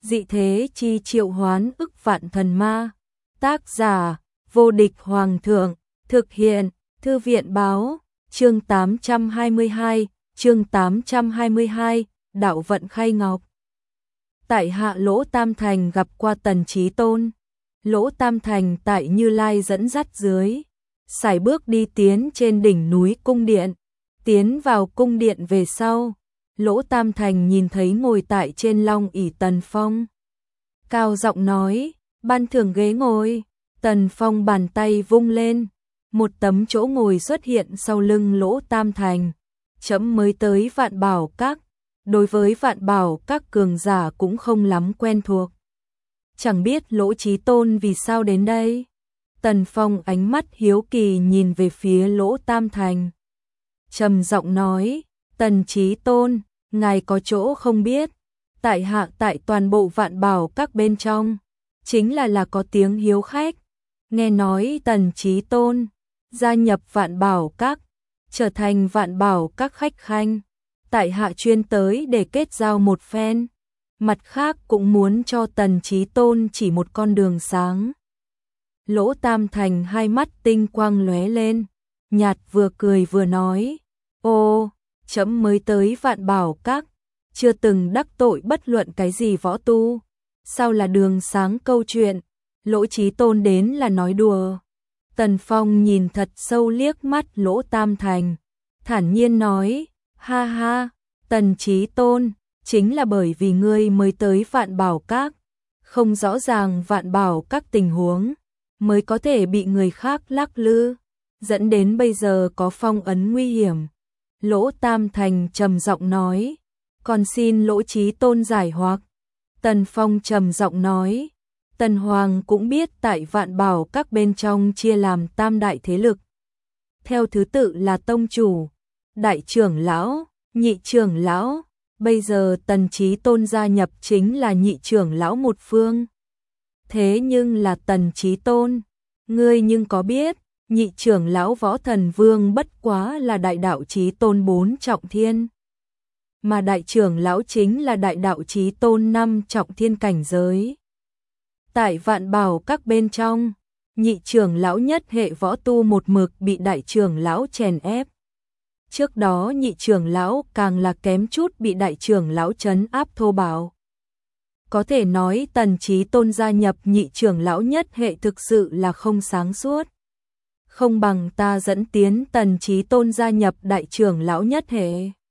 dị thế chi triệu hoán ức vạn thần ma. Tác giả, vô địch hoàng thượng, thực hiện, thư viện báo, chương 822, đạo vận khay ngọc. Tại hạ Lỗ Tam Thành gặp qua Tần Chí Tôn. Lỗ Tam Thành tại Như Lai dẫn dắt dưới, sải bước đi tiến trên đỉnh núi cung điện. Tiến vào cung điện về sau, Lỗ Tam Thành nhìn thấy ngồi tại trên long ỷ Tần Phong. Cao giọng nói, ban thưởng ghế ngồi. Tần Phong bàn tay vung lên, một tấm chỗ ngồi xuất hiện sau lưng Lỗ Tam Thành. Chấm mới tới Vạn Bảo Các, đối với Vạn Bảo Các cường giả cũng không lắm quen thuộc. Chẳng biết Lỗ Chí Tôn vì sao đến đây? Tần Phong ánh mắt hiếu kỳ nhìn về phía Lỗ Tam Thành. Trầm giọng nói, Tần Chí Tôn, ngài có chỗ không biết, tại hạ tại toàn bộ Vạn Bảo Các bên trong, chính là có tiếng hiếu khách. Nghe nói Tần Chí Tôn gia nhập Vạn Bảo Các, trở thành Vạn Bảo Các khách khanh, tại hạ chuyên tới để kết giao một phen, mặt khác cũng muốn cho Tần Chí Tôn chỉ một con đường sáng. Lỗ Tam Thành hai mắt tinh quang lóe lên, nhạt vừa cười vừa nói, ô, chấm mới tới Vạn Bảo Các, chưa từng đắc tội bất luận cái gì võ tu, sao là đường sáng câu chuyện, Lỗ Chí Tôn đến là nói đùa. Tần Phong nhìn thật sâu liếc mắt Lỗ Tam Thành, thản nhiên nói, ha ha, Tần Chí Tôn, chính là bởi vì ngươi mới tới Vạn Bảo Các, không rõ ràng Vạn Bảo Các tình huống, mới có thể bị người khác lắc lư, dẫn đến bây giờ có phong ấn nguy hiểm. Lỗ Tam Thành trầm giọng nói, còn xin Lỗ Chí Tôn giải hoặc. Tần Phong trầm giọng nói, Tần Hoàng cũng biết tại Vạn Bảo Các bên trong chia làm tam đại thế lực. Theo thứ tự là tông chủ, đại trưởng lão, nhị trưởng lão, bây giờ Tần Chí Tôn gia nhập chính là nhị trưởng lão một phương. Thế nhưng là Tần Chí Tôn, ngươi nhưng có biết, nhị trưởng lão Võ Thần Vương bất quá là đại đạo Chí Tôn 4 trọng thiên, mà đại trưởng lão chính là đại đạo Chí Tôn 5 trọng thiên cảnh giới. Tại Vạn Bảo Các bên trong, nhị trưởng lão nhất hệ võ tu một mực bị đại trưởng lão chèn ép. Trước đó nhị trưởng lão càng là kém chút bị đại trưởng lão trấn áp thô bạo. Có thể nói Tần Chí Tôn gia nhập nhị trưởng lão nhất hệ thực sự là không sáng suốt. Không bằng ta dẫn tiến Tần Chí Tôn gia nhập đại trưởng lão nhất hệ.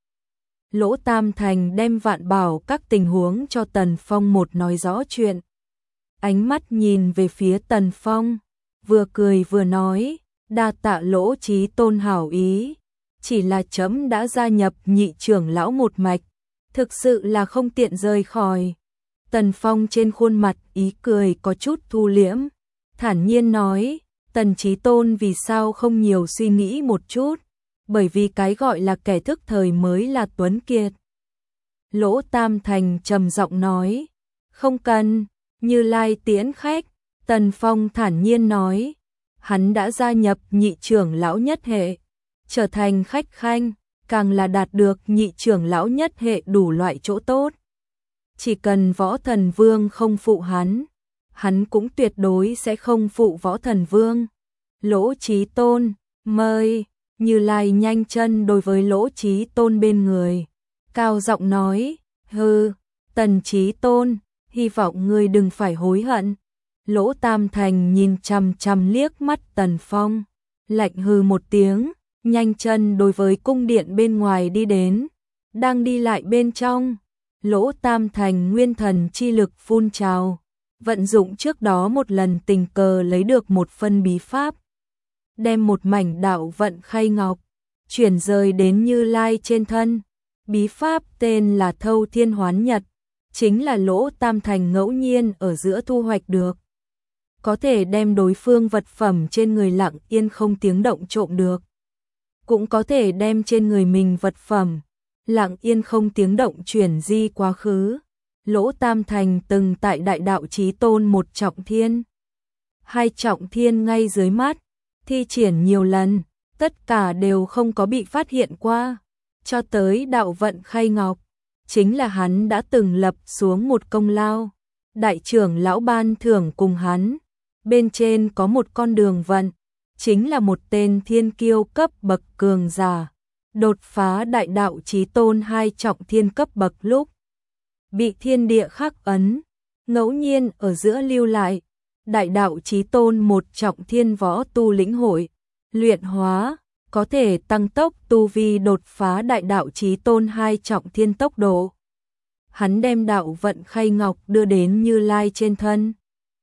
Lỗ Tam Thành đem Vạn Bảo Các tình huống cho Tần Phong một nói rõ chuyện. Ánh mắt nhìn về phía Tần Phong, vừa cười vừa nói, đa tạ Lỗ Chí Tôn hảo ý, chỉ là chấm đã gia nhập nhị trưởng lão một mạch, thực sự là không tiện rời khỏi. Tần Phong trên khuôn mặt ý cười có chút thu liễm, thản nhiên nói, Tần Chí Tôn vì sao không nhiều suy nghĩ một chút, bởi vì cái gọi là kẻ thức thời mới là tuấn kiệt. Lỗ Tam Thành trầm giọng nói, không cần, Như Lai tiễn khách. Tần Phong thản nhiên nói, hắn đã gia nhập nhị trưởng lão nhất hệ, trở thành khách khanh, càng là đạt được nhị trưởng lão nhất hệ đủ loại chỗ tốt. Chỉ cần Võ Thần Vương không phụ hắn cũng tuyệt đối sẽ không phụ Võ Thần Vương. Lỗ Chí Tôn, mời. Như Lai nhanh chân đối với Lỗ Chí Tôn bên người, cao giọng nói, hừ, Tần Chí Tôn, hy vọng ngươi đừng phải hối hận. Lỗ Tam Thành nhìn chằm chằm liếc mắt Tần Phong, lạnh hừ một tiếng, nhanh chân đối với cung điện bên ngoài đi đến. Đang đi lại bên trong, Lỗ Tam Thành nguyên thần chi lực phun trào, vận dụng trước đó một lần tình cờ lấy được một phân bí pháp, đem một mảnh đạo vận khay ngọc chuyển rời đến Như Lai trên thân. Bí pháp tên là Thâu Thiên Hoán Nhật, chính là Lỗ Tam Thành ngẫu nhiên ở giữa thu hoạch được, có thể đem đối phương vật phẩm trên người lặng yên không tiếng động trộm được, cũng có thể đem trên người mình vật phẩm lặng yên không tiếng động chuyển di quá khứ. Lỗ Tam Thành từng tại đại đạo Chí Tôn 1 trọng thiên, 2 trọng thiên ngay dưới mắt, thi triển nhiều lần, tất cả đều không có bị phát hiện qua, cho tới đạo vận khay ngọc, chính là hắn đã từng lập xuống một công lao. đại trưởng lão ban thưởng cùng hắn. Bên trên có một con đường vận, chính là một tên thiên kiêu cấp bậc cường giả. Đột phá đại đạo chí tôn 2 trọng thiên cấp bậc lúc bị thiên địa khắc ấn, ngẫu nhiên ở giữa lưu lại đại đạo chí tôn 1 trọng thiên võ tu lĩnh hội, luyện hóa, có thể tăng tốc tu vi đột phá đại đạo chí tôn 2 trọng thiên tốc độ. Hắn đem đạo vận khay ngọc đưa đến Như Lai trên thân.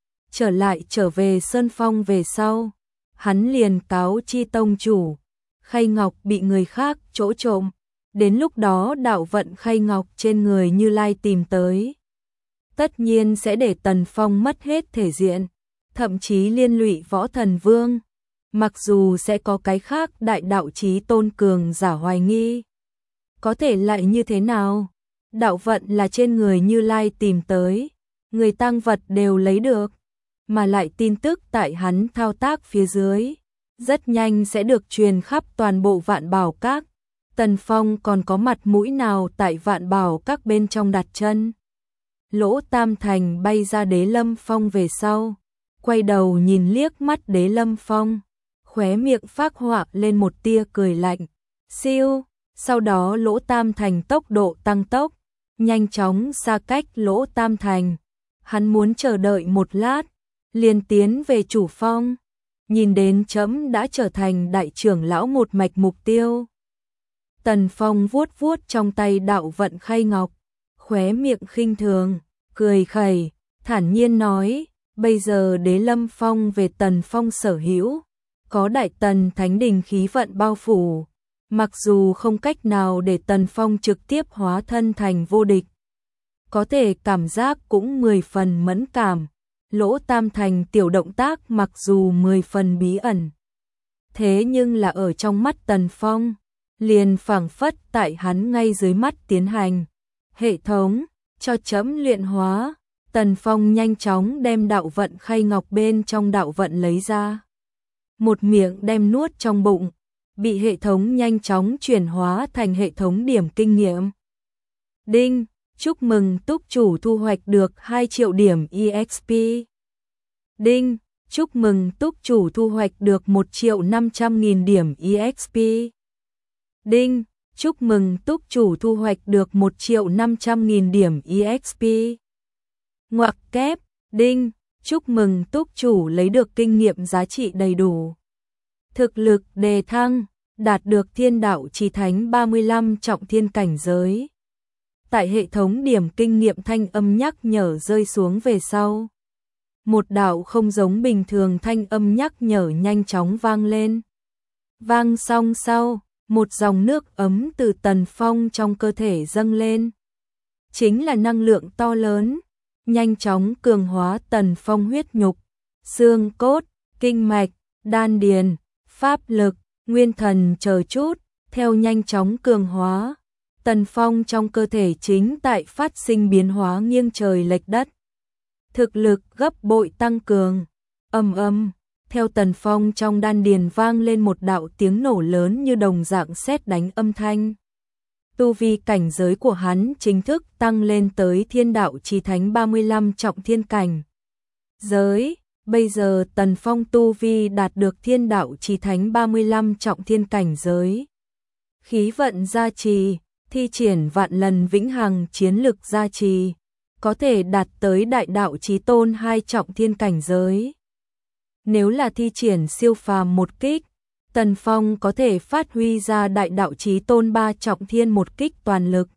Trở về Sơn Phong về sau, hắn liền cáo chi tông chủ, khay ngọc bị người khác chỗ trộm, đến lúc đó đạo vận khay ngọc trên người Như Lai tìm tới. Tất nhiên sẽ để Tần Phong mất hết thể diện, thậm chí liên lụy Võ Thần Vương. Mặc dù sẽ có cái khác đại đạo chí tôn cường giả hoài nghi, có thể lại như thế nào? Đạo vận là trên người Như Lai tìm tới, người tang vật đều lấy được, mà lại tin tức tại hắn thao tác phía dưới, rất nhanh sẽ được truyền khắp toàn bộ Vạn Bảo Các. Tần Phong còn có mặt mũi nào tại Vạn Bảo Các bên trong đặt chân? Lỗ Tam Thành bay ra Đế Lâm Phong về sau, quay đầu nhìn liếc mắt Đế Lâm Phong, khóe miệng phác họa lên một tia cười lạnh. Siêu, sau đó Lỗ Tam Thành tốc độ tăng tốc, nhanh chóng xa cách Lỗ Tam Thành. Hắn muốn chờ đợi một lát, liền tiến về chủ phong, nhìn đến chấm đã trở thành đại trưởng lão một mạch mục tiêu. Tần Phong vuốt vuốt trong tay đạo vận khay ngọc, khóe miệng khinh thường, cười khẩy, thản nhiên nói, bây giờ Đế Lâm Phong về Tần Phong sở hữu, có Đại Tần Thánh Đình khí vận bao phủ, mặc dù không cách nào để Tần Phong trực tiếp hóa thân thành vô địch, có thể cảm giác cũng 10 phần mẫn cảm. Lỗ Tam Thành tiểu động tác mặc dù 10 phần bí ẩn, thế nhưng là ở trong mắt Tần Phong, liền phảng phất tại hắn ngay dưới mắt tiến hành. Hệ thống, cho chấm luyện hóa. Tần Phong nhanh chóng đem đạo vận khay ngọc bên trong đạo vận lấy ra, một miệng đem nuốt trong bụng, bị hệ thống nhanh chóng chuyển hóa thành hệ thống điểm kinh nghiệm. Đinh, chúc mừng túc chủ thu hoạch được 2 triệu điểm EXP. Đinh, chúc mừng túc chủ thu hoạch được 1.500.000 điểm EXP. Đinh, chúc mừng túc chủ thu hoạch được 1.500.000 điểm EXP. Ngoặc kép, đinh, chúc mừng túc chủ lấy được kinh nghiệm giá trị đầy đủ. Thực lực đề thăng, đạt được thiên đạo chí thánh 35 trọng thiên cảnh giới. Tại hệ thống điểm kinh nghiệm thanh âm nhắc nhở rơi xuống về sau, một đạo không giống bình thường thanh âm nhắc nhở nhanh chóng vang lên. Vang xong sau, một dòng nước ấm từ Tần Phong trong cơ thể dâng lên. Chính là năng lượng to lớn, nhanh chóng cường hóa Tần Phong huyết nhục, xương cốt, kinh mạch, đan điền, pháp lực, nguyên thần chờ chút, theo nhanh chóng cường hóa. Tần Phong trong cơ thể chính tại phát sinh biến hóa nghiêng trời lệch đất. Thực lực gấp bội tăng cường. Ầm ầm, theo Tần Phong trong đan điền vang lên một đạo tiếng nổ lớn như đồng dạng sét đánh âm thanh. Tu vi cảnh giới của hắn chính thức tăng lên tới thiên đạo chí thánh 35 trọng thiên cảnh giới. Bây giờ Tần Phong tu vi đạt được thiên đạo chí thánh 35 trọng thiên cảnh giới. Khí vận gia trì, thi triển vạn lần vĩnh hằng chiến lực gia trì, có thể đạt tới đại đạo chí tôn 2 trọng thiên cảnh giới. Nếu là thi triển siêu phàm một kích, Tần Phong có thể phát huy ra đại đạo chí tôn 3 trọng thiên một kích toàn lực.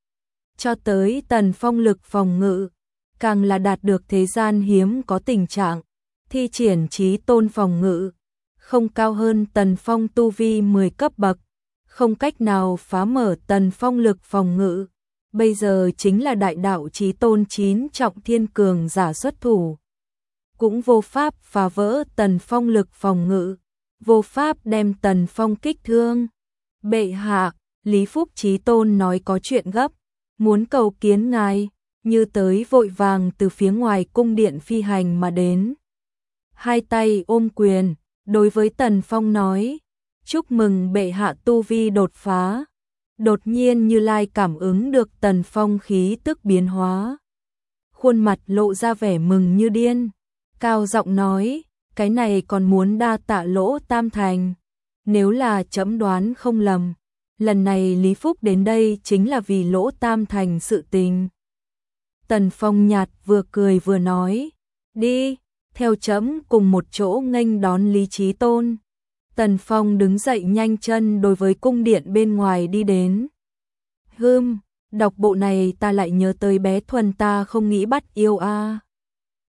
Cho tới Tần Phong lực phòng ngự, càng là đạt được thế gian hiếm có tình trạng, thi triển chí tôn phòng ngự, không cao hơn Tần Phong tu vi 10 cấp bậc, không cách nào phá mở Tần Phong lực phòng ngự. Bây giờ chính là đại đạo chí tôn 9 trọng thiên cường giả xuất thủ, cũng vô pháp phá vỡ Tần Phong lực phòng ngự, vô pháp đem Tần Phong kích thương. Bệ hạ, Lý Phúc Chí Tôn nói có chuyện gấp, muốn cầu kiến ngài, như tới vội vàng từ phía ngoài cung điện phi hành mà đến. Hai tay ôm quyền, đối với Tần Phong nói, chúc mừng bệ hạ tu vi đột phá. Đột nhiên Như Lai cảm ứng được Tần Phong khí tức biến hóa. khuôn mặt lộ ra vẻ mừng như điên, cao giọng nói, cái này còn muốn đa tạ Lỗ Tam Thành. Nếu là trẫm đoán không lầm, lần này Lý Phúc đến đây chính là vì Lỗ Tam Thành sự tình. Tần Phong nhạt vừa cười vừa nói, đi, theo trẫm cùng một chỗ nghênh đón Lý Chí Tôn. Tần Phong đứng dậy nhanh chân đối với cung điện bên ngoài đi đến. Đọc bộ này ta lại nhớ tới bé Thuần ta không nghĩ bắt yêu a.